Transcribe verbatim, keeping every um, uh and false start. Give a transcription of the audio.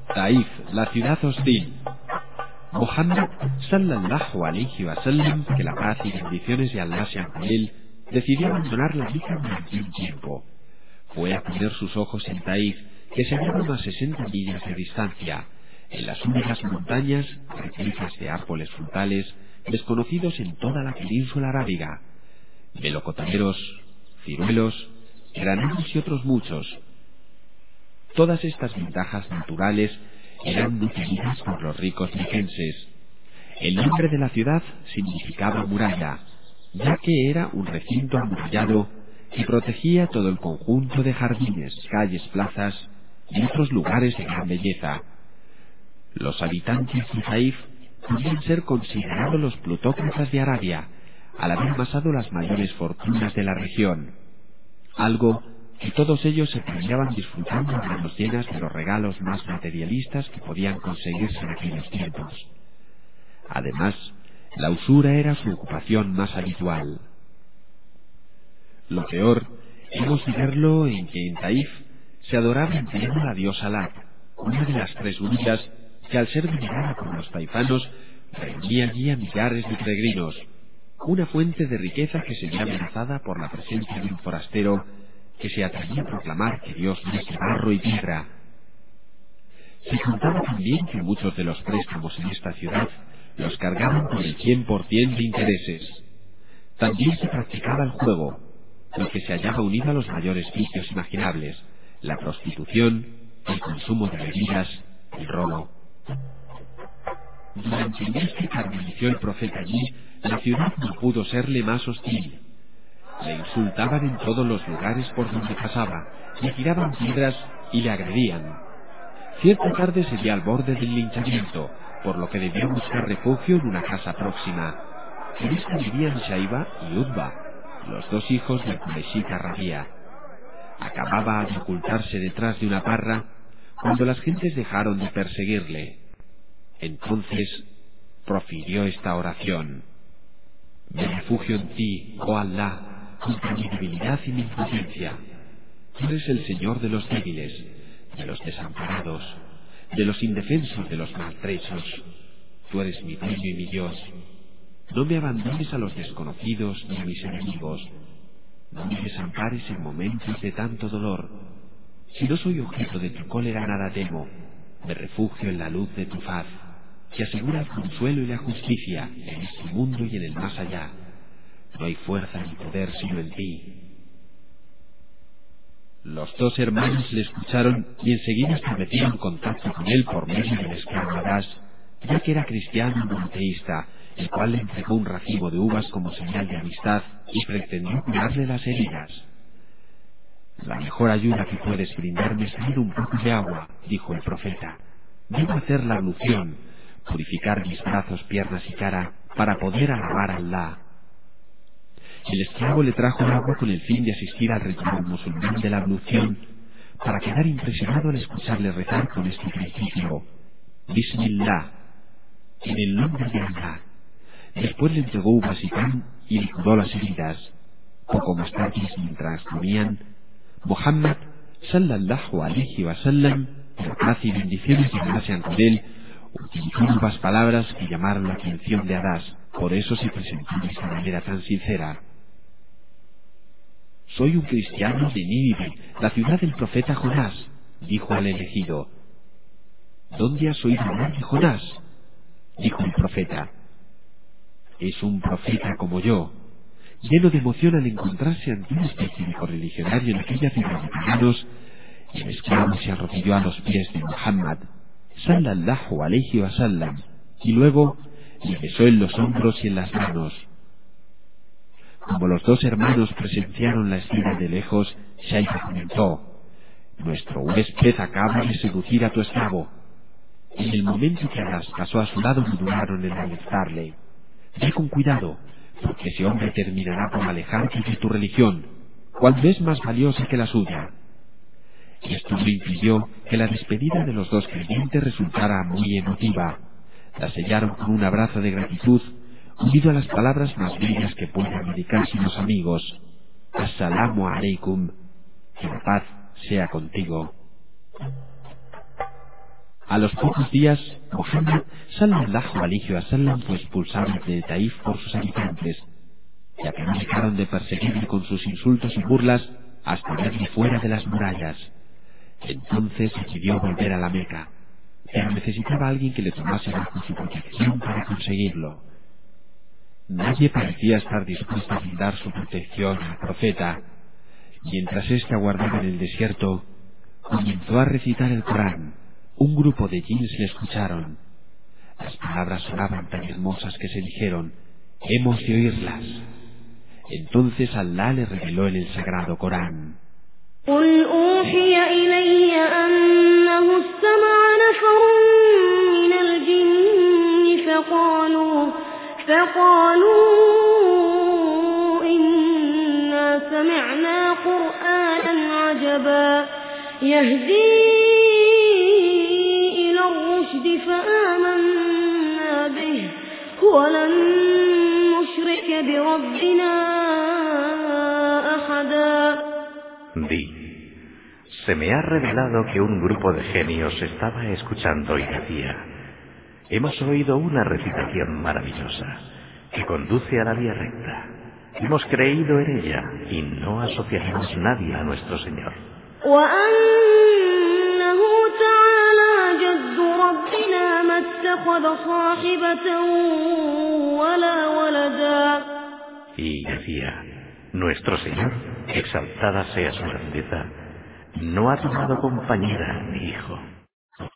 Taif, la ciudad hostil. Muhammad sallallahu alayhi wa sallam, que la paz y bendiciones de Allah sean con él, decidió abandonar la Meca durante un tiempo. Fue a poner sus ojos en Taif, que se hallaba a unas sesenta millas de distancia, en las húmedas montañas repletas de árboles frutales desconocidos en toda la península arábiga, melocotoneros, ciruelos, granados y otros muchos. Todas estas ventajas naturales eran nutridas por los ricos mequenses. El nombre de la ciudad significaba muralla, ya que era un recinto amurallado que protegía todo el conjunto de jardines, calles, plazas y otros lugares de gran belleza. Los habitantes de Taif podían ser considerados los plutócratas de Arabia, al haber amasado las mayores fortunas de la región, algo que todos ellos se premiaban disfrutando a manos llenas de los regalos más materialistas que podían conseguirse en aquellos tiempos. Además, la usura era su ocupación más habitual. Lo peor hemos de verlo en que en Taif se adoraba en pleno a la diosa Lat, una de las tres únicas que, al ser venerada por los taifanos, reunía allí a millares de peregrinos, una fuente de riqueza que se veía amenazada por la presencia de un forastero que se atrevía a proclamar que Dios no es de barro y piedra. Se contaba también que muchos de los préstamos en esta ciudad los cargaban por el cien por cien de intereses. También se practicaba el juego, lo que se hallaba unido a los mayores vicios imaginables: la prostitución, el consumo de bebidas, el robo. Durante el mes que permaneció el profeta allí, la ciudad no pudo serle más hostil. Le insultaban en todos los lugares por donde pasaba, le tiraban piedras y le agredían. Cierta tarde se vio al borde del linchamiento, por lo que debió buscar refugio en una casa próxima. En esta vivían Shaiba y Utba, los dos hijos del Qurayshita Rabia. Acababa de ocultarse detrás de una parra cuando las gentes dejaron de perseguirle. Entonces profirió esta oración: me refugio en ti, oh Allah, contra mi debilidad y mi impotencia. Tú eres el Señor de los débiles, de los desamparados, de los indefensos, de los maltrechos. Tú eres mi dueño y mi Dios. No me abandones a los desconocidos ni a mis enemigos. No me desampares en momentos de tanto dolor. Si no soy objeto de tu cólera, nada temo. Me refugio en la luz de tu faz, que asegura el consuelo y la justicia en este mundo y en el más allá. No hay fuerza ni poder sino en ti. Los dos hermanos le escucharon y enseguida establecieron contacto con él por medio del esclavo Adas, ya que era cristiano y monoteísta, el cual le entregó un racimo de uvas como señal de amistad y pretendió curarle las heridas. La mejor ayuda que puedes brindarme es traer un poco de agua, dijo el profeta. Debo hacer la ablución, purificar mis brazos, piernas y cara para poder alabar a Allah. El esclavo le trajo el agua con el fin de asistir al ritual musulmán de la ablución, para quedar impresionado al escucharle rezar con este principio: Bismillah, en el nombre de Allah. Después le entregó uvas y pan y le curó las heridas. Poco más tarde, mientras comían, Muhammad sallallahu alayhi wa sallam, por paz y bendiciones de Allah sean con él, utilizó nuevas palabras que llamaron la atención de Adas. Por eso se presentó de esa manera tan sincera. Soy un cristiano de Nínive, la ciudad del profeta Jonás, dijo al elegido. ¿Dónde has oído hablar de Jonás?, dijo el profeta. Es un profeta como yo, lleno de emoción al encontrarse ante una especie de correligionario en aquella ciudad de paganos. El esclavo se arrodilló a los pies de Muhammad sallallahu alayhi wa sallam y luego le besó en los hombros y en las manos. Como los dos hermanos presenciaron la escena de lejos, Shaiba comentó: nuestro huésped acaba de seducir a tu esclavo. En el momento que Adas pasó a su lado, no dudaron en alertarle: ve con cuidado, porque ese hombre terminará por alejarte de tu religión, cuando es más valiosa que la suya. Esto no impidió que la despedida de los dos creyentes resultara muy emotiva. La sellaron con un abrazo de gratitud, unido a las palabras más bellas que puedan dedicarse los amigos: Assalamu alaikum, que la paz sea contigo. A los pocos días, Muhammad sallallahu alayhi wa sallam fue expulsado de Taif por sus habitantes, ya que no dejaron de perseguirle con sus insultos y burlas hasta verle fuera de las murallas. Entonces decidió volver a la Meca, pero necesitaba a alguien que le tomase bajo su protección para conseguirlo. Nadie parecía estar dispuesto a brindar su protección al profeta. Mientras éste aguardaba en el desierto, comenzó a recitar el Corán. Un grupo de jinns le escucharon. Las palabras sonaban tan hermosas que se dijeron: hemos de oírlas. Entonces Allah le reveló en el sagrado Corán: قل أوحي إلي أنه استمع نفر من الجن فقالوا فقالوا إنا سمعنا قرآنا عجبا يهدي إلى الرشد فآمنا به ولن نشرك بربنا أحدا. Di, se me ha revelado que un grupo de genios estaba escuchando y decía: hemos oído una recitación maravillosa que conduce a la vía recta. Hemos creído en ella y no asociaremos nadie a nuestro Señor. Y decía: nuestro Señor, exaltada sea su grandeza, no ha tomado compañera ni hijo.